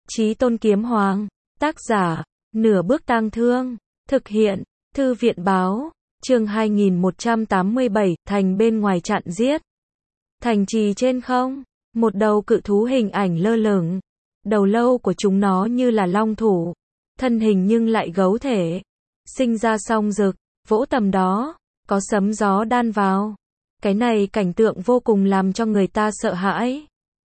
Chí Tôn Kiếm Hoàng, tác giả, Nửa Bước Tang Thương, thực hiện, Thư viện báo, chương 2187, thành bên ngoài chặn giết. Thành trì trên không, một đầu cự thú hình ảnh lơ lửng, đầu lâu của chúng nó như là long thủ, thân hình nhưng lại gấu thể, sinh ra song rực, vỗ tầm đó, có sấm gió đan vào. Cái này cảnh tượng vô cùng làm cho người ta sợ hãi.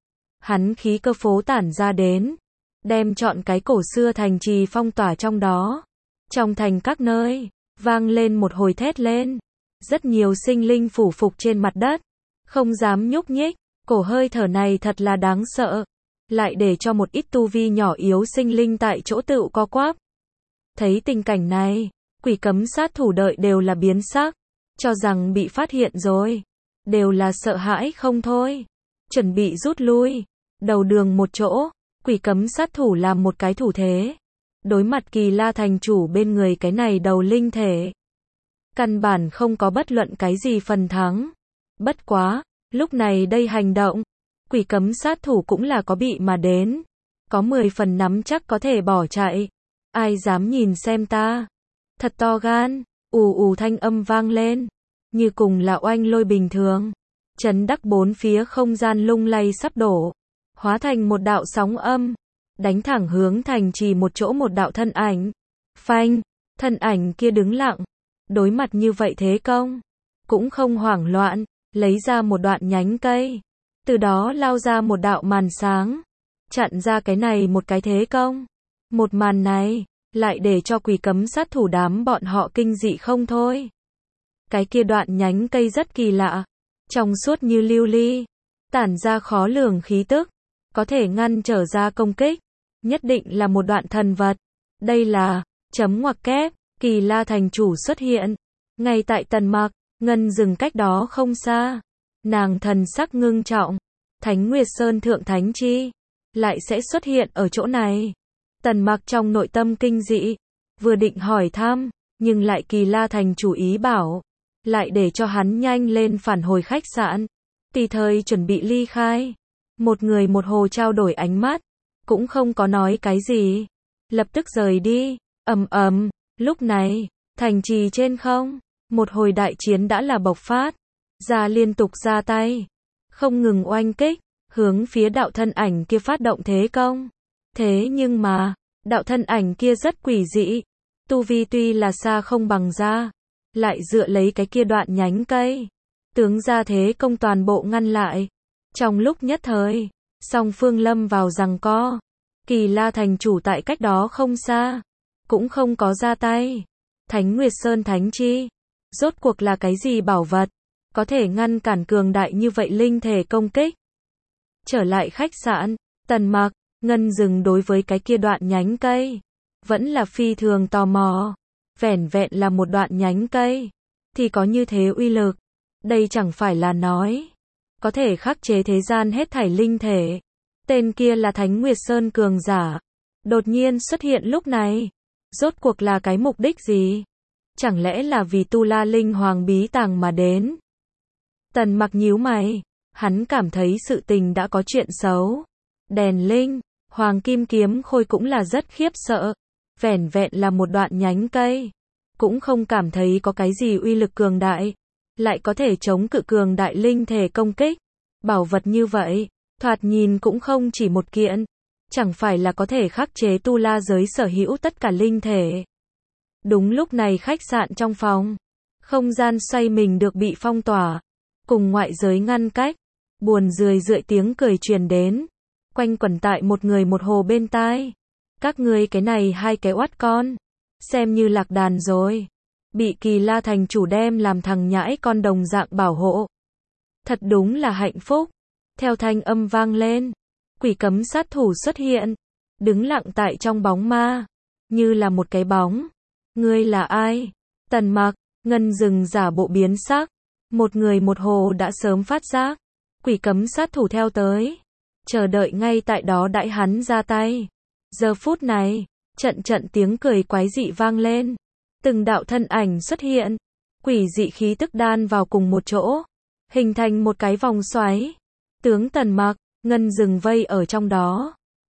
Hắn khí cơ phố tản ra đến, đem trọn cái cổ xưa thành trì phong tỏa trong đó. Trong thành các nơi, vang lên một hồi thét lên. Rất nhiều sinh linh phủ phục trên mặt đất, không dám nhúc nhích. Cổ hơi thở này thật là đáng sợ, lại để cho một ít tu vi nhỏ yếu sinh linh tại chỗ tựu co quắp. Thấy tình cảnh này, quỷ cấm sát thủ đợi đều là biến sắc, cho rằng bị phát hiện rồi, đều là sợ hãi không thôi, chuẩn bị rút lui. Đầu đường một chỗ, quỷ cấm sát thủ làm một cái thủ thế, đối mặt Kỳ La thành chủ bên người cái này đầu linh thể. Căn bản không có bất luận cái gì phần thắng. Bất quá, lúc này đây hành động, quỷ cấm sát thủ cũng là có bị mà đến, có 10 phần nắm chắc có thể bỏ chạy. Ai dám nhìn xem ta? Thật to gan, ù ù thanh âm vang lên, như cùng là oanh lôi bình thường, chấn đắc bốn phía không gian lung lay sắp đổ, hóa thành một đạo sóng âm, đánh thẳng hướng thành trì một chỗ một đạo thân ảnh. Phanh, thân ảnh kia đứng lặng, đối mặt như vậy thế công, cũng không hoảng loạn, lấy ra một đoạn nhánh cây, từ đó lao ra một đạo màn sáng, chặn ra cái này một cái thế công. Một màn này, lại để cho quỷ cấm sát thủ đám bọn họ kinh dị không thôi. Cái kia đoạn nhánh cây rất kỳ lạ, trong suốt như lưu ly, tản ra khó lường khí tức, có thể ngăn trở ra công kích, nhất định là một đoạn thần vật. Đây là, chấm ngoặc kép, Kỳ La thành chủ xuất hiện, ngay tại Tần Mặc, Ngân dừng cách đó không xa. Nàng thần sắc ngưng trọng, Thánh Nguyệt Sơn thượng thánh chi, lại sẽ xuất hiện ở chỗ này. Tần Mặc trong nội tâm kinh dị, vừa định hỏi thăm, nhưng lại Kỳ La thành chủ ý bảo, lại để cho hắn nhanh lên phản hồi khách sạn, tùy thời chuẩn bị ly khai. Một người một hồ trao đổi ánh mắt, cũng không có nói cái gì, lập tức rời đi. Lúc này, thành trì trên không, một hồi đại chiến đã là bộc phát, ra liên tục ra tay, không ngừng oanh kích, hướng phía đạo thân ảnh kia phát động thế công. Thế nhưng mà, đạo thân ảnh kia rất quỷ dị, tu vi tuy là xa không bằng ra, lại dựa lấy cái kia đoạn nhánh cây, tướng ra thế công toàn bộ ngăn lại. Trong lúc nhất thời, song phương lâm vào giằng co. Kỳ La thành chủ tại cách đó không xa, cũng không có ra tay. Thánh Nguyệt Sơn thánh chi, rốt cuộc là cái gì bảo vật, có thể ngăn cản cường đại như vậy linh thể công kích. Trở lại khách sạn, Tần Mặc, Ngân dừng đối với cái kia đoạn nhánh cây, vẫn là phi thường tò mò. Vẻn vẹn là một đoạn nhánh cây, thì có như thế uy lực. Đây chẳng phải là nói, có thể khắc chế thế gian hết thảy linh thể. Tên kia là Thánh Nguyệt Sơn cường giả, đột nhiên xuất hiện lúc này, rốt cuộc là cái mục đích gì? Chẳng lẽ là vì Tu La Linh Hoàng bí tàng mà đến? Tần Mặc nhíu mày, hắn cảm thấy sự tình đã có chuyện xấu. Đèn linh, Hoàng Kim Kiếm Khôi cũng là rất khiếp sợ, vẻn vẹn là một đoạn nhánh cây, cũng không cảm thấy có cái gì uy lực cường đại, lại có thể chống cự cường đại linh thể công kích. Bảo vật như vậy, thoạt nhìn cũng không chỉ một kiện, chẳng phải là có thể khắc chế tu la giới sở hữu tất cả linh thể. Đúng lúc này khách sạn trong phòng, không gian xoay mình được bị phong tỏa, cùng ngoại giới ngăn cách, buồn rười rượi tiếng cười truyền đến, quanh quẩn tại một người một hồ bên tai. Các ngươi cái này hai cái oát con, xem như lạc đàn rồi, bị Kỳ La thành chủ đem làm thằng nhãi con đồng dạng bảo hộ. Thật đúng là hạnh phúc. Theo thanh âm vang lên, quỷ cấm sát thủ xuất hiện, đứng lặng tại trong bóng ma, như là một cái bóng. Ngươi là ai? Tần Mặc, Ngân dừng giả bộ biến sắc, một người một hồ đã sớm phát giác, quỷ cấm sát thủ theo tới, chờ đợi ngay tại đó đãi hắn ra tay. Giờ phút này, trận trận tiếng cười quái dị vang lên, từng đạo thân ảnh xuất hiện, quỷ dị khí tức đan vào cùng một chỗ, hình thành một cái vòng xoáy. Tướng Tần Mặc, Ngân dừng vây ở trong đó.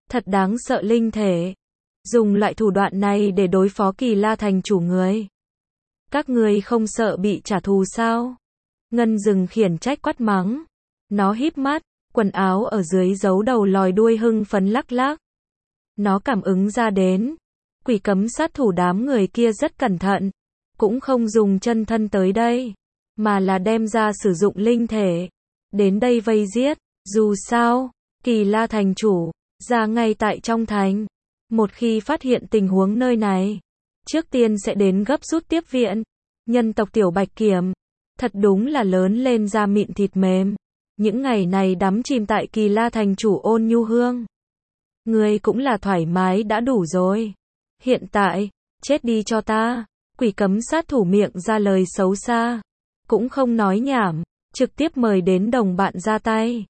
Thật đáng sợ linh thể. Dùng loại thủ đoạn này để đối phó Kỳ La thành chủ người. Các ngươi không sợ bị trả thù sao? Ngân Dừng khiển trách quát mắng. Nó híp mắt, quần áo ở dưới giấu đầu lòi đuôi hưng phấn lắc lắc. Nó cảm ứng ra đến. Quỷ cấm sát thủ đám người kia rất cẩn thận. Cũng không dùng chân thân tới đây. Mà là đem ra sử dụng linh thể. Đến đây vây giết. Dù sao, Kỳ La thành chủ, ra ngay tại trong thành. Một khi phát hiện tình huống nơi này, trước tiên sẽ đến gấp rút tiếp viện. Nhân tộc Tiểu Bạch Kiểm, thật đúng là lớn lên da mịn thịt mềm. Những ngày này đắm chìm tại Kỳ La thành chủ ôn nhu hương. Người cũng là thoải mái đã đủ rồi. Hiện tại, chết đi cho ta. Quỷ cấm sát thủ miệng ra lời xấu xa. Cũng không nói nhảm, trực tiếp mời đến đồng bạn ra tay.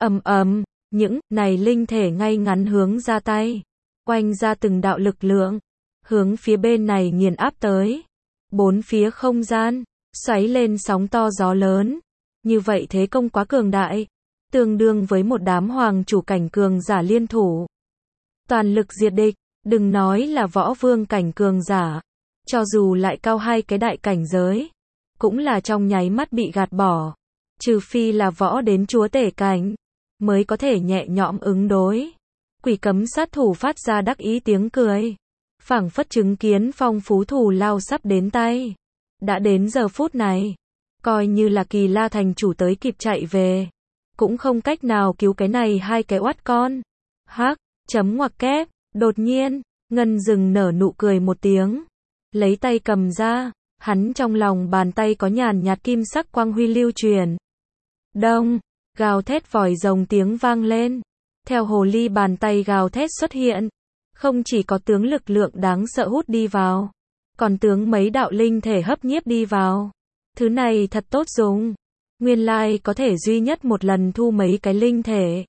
Những này linh thể ngay ngắn hướng ra tay. Oanh ra từng đạo lực lượng. Hướng phía bên này nghiền áp tới. Bốn phía không gian, xoáy lên sóng to gió lớn. Như vậy thế công quá cường đại. Tương đương với một đám hoàng chủ cảnh cường giả liên thủ. Toàn lực diệt địch, đừng nói là võ vương cảnh cường giả. Cho dù lại cao hai cái đại cảnh giới. Cũng là trong nháy mắt bị gạt bỏ. Trừ phi là võ đến chúa tể cảnh. Mới có thể nhẹ nhõm ứng đối. Quỷ cấm sát thủ phát ra đắc ý tiếng cười. Phảng phất chứng kiến phong phú thù lao sắp đến tay. Đã đến giờ phút này. Coi như là Kỳ La thành chủ tới kịp chạy về. Cũng không cách nào cứu cái này hai cái oát con. Hắc, chấm ngoặc kép. Đột nhiên, Ngân Dừng nở nụ cười một tiếng. Lấy tay cầm ra. Hắn trong lòng bàn tay có nhàn nhạt kim sắc quang huy lưu truyền. Đông, gào thét vòi rồng tiếng vang lên. Theo hồ ly bàn tay gào thét xuất hiện. Không chỉ có tướng lực lượng đáng sợ hút đi vào. Còn tướng mấy đạo linh thể hấp nhiếp đi vào. Thứ này thật tốt dùng. Nguyên lai có thể duy nhất một lần thu mấy cái linh thể.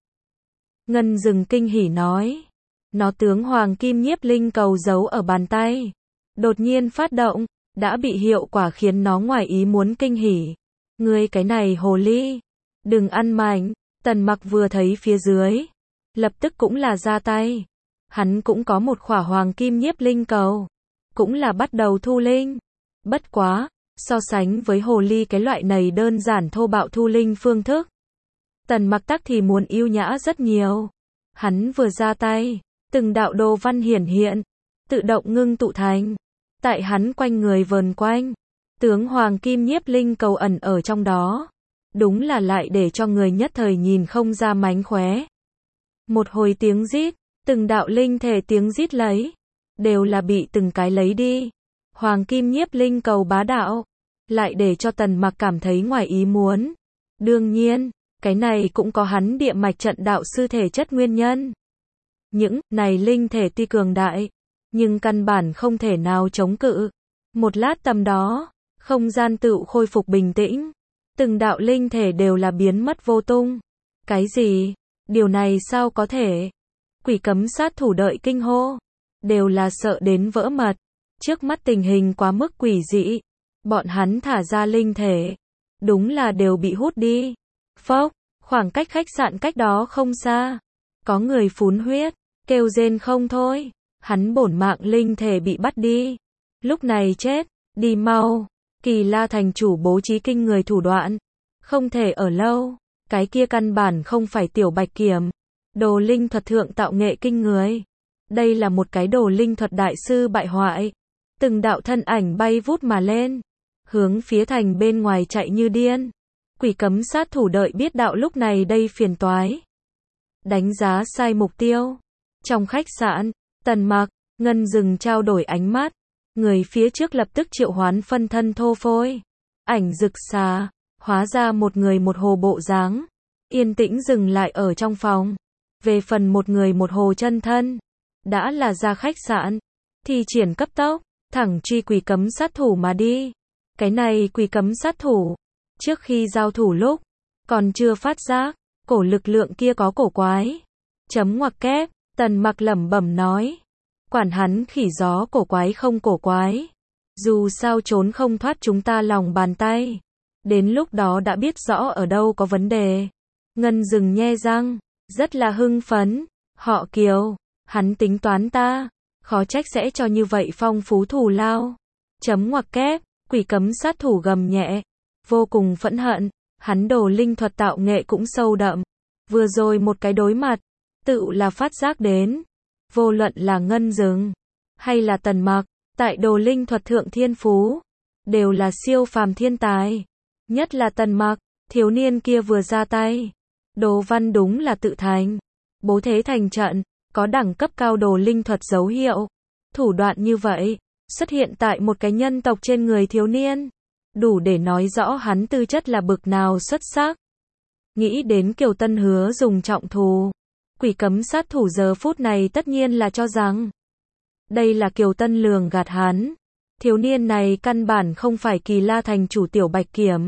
Ngân Dừng kinh hỉ nói. Nó tướng hoàng kim nhiếp linh cầu giấu ở bàn tay. Đột nhiên phát động. Đã bị hiệu quả khiến nó ngoài ý muốn kinh hỉ. Ngươi cái này hồ ly. Đừng ăn mạnh. Tần Mặc vừa thấy phía dưới. Lập tức cũng là ra tay. Hắn cũng có một khỏa hoàng kim nhiếp linh cầu. Cũng là bắt đầu thu linh. Bất quá, so sánh với hồ ly cái loại này đơn giản thô bạo thu linh phương thức. Tần Mặc tắc thì muốn yêu nhã rất nhiều. Hắn vừa ra tay, từng đạo đồ văn hiển hiện, tự động ngưng tụ thành. Tại hắn quanh người vờn quanh. Tướng hoàng kim nhiếp linh cầu ẩn ở trong đó. Đúng là lại để cho người nhất thời nhìn không ra mánh khóe. Một hồi tiếng rít, từng đạo linh thể tiếng rít lấy. Đều là bị từng cái lấy đi. Hoàng kim nhiếp linh cầu bá đạo. Lại để cho Tần Mặc cảm thấy ngoài ý muốn. Đương nhiên, cái này cũng có hắn địa mạch trận đạo sư thể chất nguyên nhân. Những này linh thể tuy cường đại. Nhưng căn bản không thể nào chống cự. Một lát tầm đó, không gian tự khôi phục bình tĩnh. Từng đạo linh thể đều là biến mất vô tung. Cái gì? Điều này sao có thể? Quỷ cấm sát thủ đợi kinh hô. Đều là sợ đến vỡ mật. Trước mắt tình hình quá mức quỷ dị. Bọn hắn thả ra linh thể. Đúng là đều bị hút đi. Phốc, khoảng cách khách sạn cách đó không xa. Có người phun huyết, kêu rên không thôi. Hắn bổn mạng linh thể bị bắt đi. Lúc này chết, đi mau. Kỳ La thành chủ bố trí kinh người thủ đoạn. Không thể ở lâu. Cái kia căn bản không phải Tiểu Bạch Kiểm. Đồ linh thuật thượng tạo nghệ kinh người. Đây là một cái đồ linh thuật đại sư bại hoại. Từng đạo thân ảnh bay vút mà lên. Hướng phía thành bên ngoài chạy như điên. Quỷ cấm sát thủ đợi biết đạo lúc này đây phiền toái. Đánh giá sai mục tiêu. Trong khách sạn, Tần Mặc, Ngân Dừng trao đổi ánh mắt. Người phía trước lập tức triệu hoán phân thân thô phôi. Ảnh rực xà. Hóa ra một người một hồ bộ dáng. Yên tĩnh dừng lại ở trong phòng. Về phần một người một hồ chân thân. Đã là ra khách sạn. Thì triển cấp tốc. Thẳng truy quỷ cấm sát thủ mà đi. Cái này quỷ cấm sát thủ. Trước khi giao thủ lúc. Còn chưa phát giác. Cổ lực lượng kia có cổ quái. Chấm ngoặc kép. Tần Mặc lẩm bẩm nói. Quản hắn khỉ gió cổ quái không cổ quái. Dù sao trốn không thoát chúng ta lòng bàn tay. Đến lúc đó đã biết rõ ở đâu có vấn đề. Ngân Dừng nhe răng. Rất là hưng phấn. Họ Kiều, hắn tính toán ta, khó trách sẽ cho như vậy phong phú thù lao. Chấm ngoặc kép, quỷ cấm sát thủ gầm nhẹ, vô cùng phẫn hận, hắn đồ linh thuật tạo nghệ cũng sâu đậm. Vừa rồi một cái đối mặt, tự là phát giác đến, vô luận là Ngân Dừng, hay là Tần Mặc, tại đồ linh thuật thượng thiên phú, đều là siêu phàm thiên tài. Nhất là Tần Mặc, thiếu niên kia vừa ra tay, đồ văn đúng là tự thành, bố thế thành trận, có đẳng cấp cao đồ linh thuật dấu hiệu. Thủ đoạn như vậy, xuất hiện tại một cái nhân tộc trên người thiếu niên, đủ để nói rõ hắn tư chất là bực nào xuất sắc. Nghĩ đến Kiều Tân hứa dùng trọng thù, quỷ cấm sát thủ giờ phút này tất nhiên là cho rằng đây là Kiều Tân lường gạt hắn. Thiếu niên này căn bản không phải Kỳ La thành chủ Tiểu Bạch Kiểm,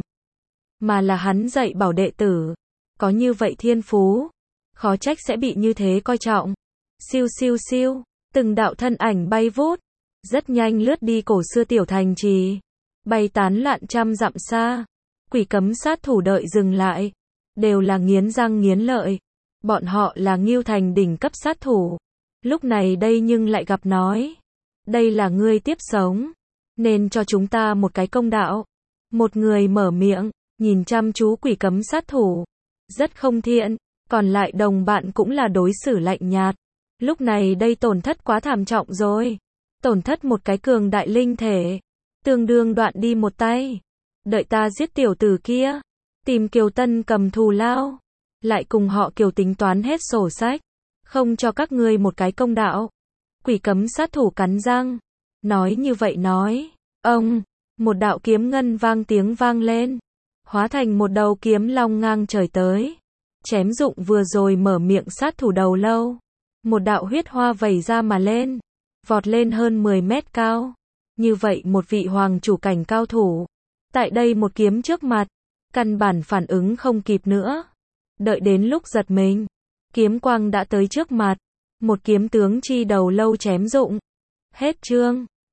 mà là hắn dạy bảo đệ tử, có như vậy thiên phú, khó trách sẽ bị như thế coi trọng. Siêu siêu siêu, từng đạo thân ảnh bay vút, rất nhanh lướt đi cổ xưa tiểu thành trì, bay tán loạn trăm dặm xa. Quỷ cấm sát thủ đợi dừng lại, đều là nghiến răng nghiến lợi. Bọn họ là Ngưu Thành đỉnh cấp sát thủ, lúc này đây nhưng lại gặp nói, đây là ngươi tiếp sống, nên cho chúng ta một cái công đạo. Một người mở miệng, nhìn chăm chú quỷ cấm sát thủ, rất không thiện, còn lại đồng bạn cũng là đối xử lạnh nhạt. Lúc này đây tổn thất quá thảm trọng rồi, tổn thất một cái cường đại linh thể, tương đương đoạn đi một tay. Đợi ta giết tiểu tử kia, tìm Kiều Tân cầm thù lao, lại cùng họ Kiều tính toán hết sổ sách, không cho các ngươi một cái công đạo. Quỷ cấm sát thủ cắn răng, nói như vậy nói, ông, một đạo kiếm ngân vang tiếng vang lên, hóa thành một đầu kiếm long ngang trời tới, chém dụng vừa rồi mở miệng sát thủ đầu lâu. Một đạo huyết hoa vẩy ra mà lên, vọt lên hơn 10 mét cao. Như vậy một vị hoàng chủ cảnh cao thủ, tại đây một kiếm trước mặt, căn bản phản ứng không kịp nữa. Đợi đến lúc giật mình, kiếm quang đã tới trước mặt, một kiếm tướng chi đầu lâu chém dụng. Hết chương.